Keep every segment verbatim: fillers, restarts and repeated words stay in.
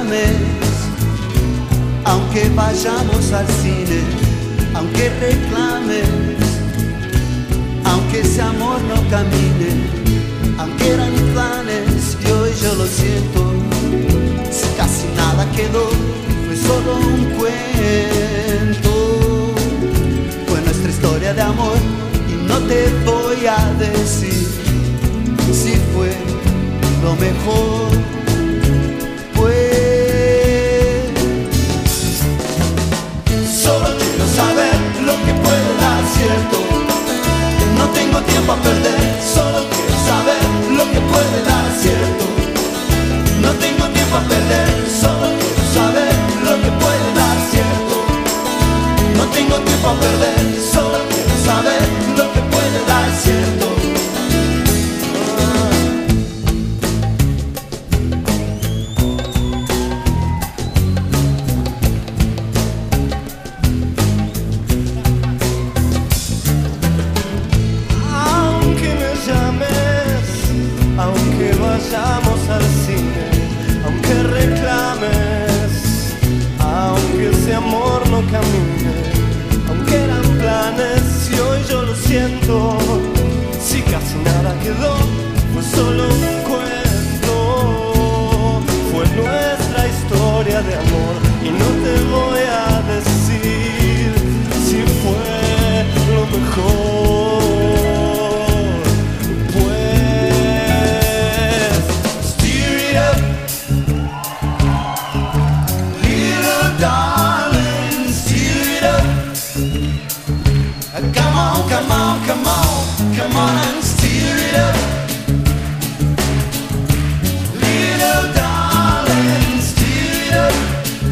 reclames, aunque vayamos al cine, aunque reclames, aunque ese amor no camine, aunque eran planes y hoy yo lo siento, si casi nada quedó, fue solo un cuento, fue nuestra historia de amor y no te voy a decir si fue lo mejor, pues solo quiero saber lo que puede dar cierto, no tengo tiempo a perder, solo quiero saber lo que puede dar cierto, no tengo tiempo a perder, solo quiero saber lo que puede dar cierto, no tengo tiempo a perder, solo quiero saber lo que puede dar cierto. Vayamos al cine, aunque reclames, aunque ese amor no camine, aunque eran planes y hoy yo lo siento, si casi nada quedó, fue solo un cuento, fue nuestra historia de amor y no te voy a decir si fue lo mejor. Come on, come on, come on, come on and steer it up. Little darling, steer it up.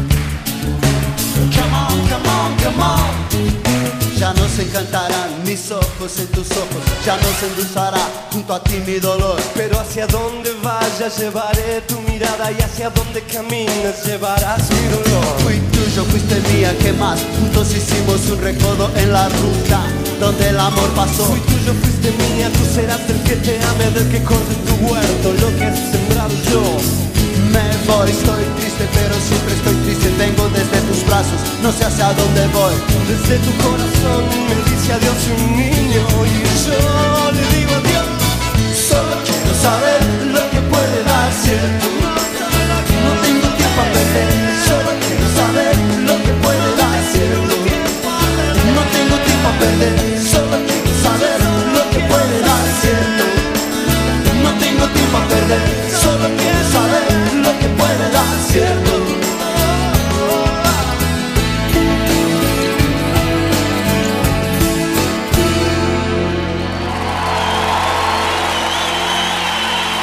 Come on, come on, come on. Ya no se encantarán mis ojos en tus ojos, ya no se endulzará junto a ti mi dolor. Pero hacia donde vayas llevaré tu mirada y hacia donde camines llevarás mi dolor. Fui tuyo, fuiste mía, ¿qué más? Juntos hicimos un recodo en la ruta donde el amor pasó. Fui tuyo, fuiste mía, tú serás el que te ame, del que corte tu huerto, lo que has sembrado yo. Me voy, estoy triste, pero siempre estoy triste. Vengo desde tus brazos, no sé hacia dónde voy. Desde tu corazón me dice adiós un niño y yo le digo adiós. Solo quiero saber lo que puede dar cierto. No tengo tiempo a perder. Solo quiero saber lo que puede dar cierto. No tengo tiempo a perder. Solo quiero saber lo que puede dar cierto. No tengo tiempo a perder. Solo quiero saber lo que puede dar cierto.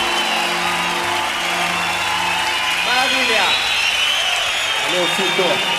Maravilla. Valeu, Fito.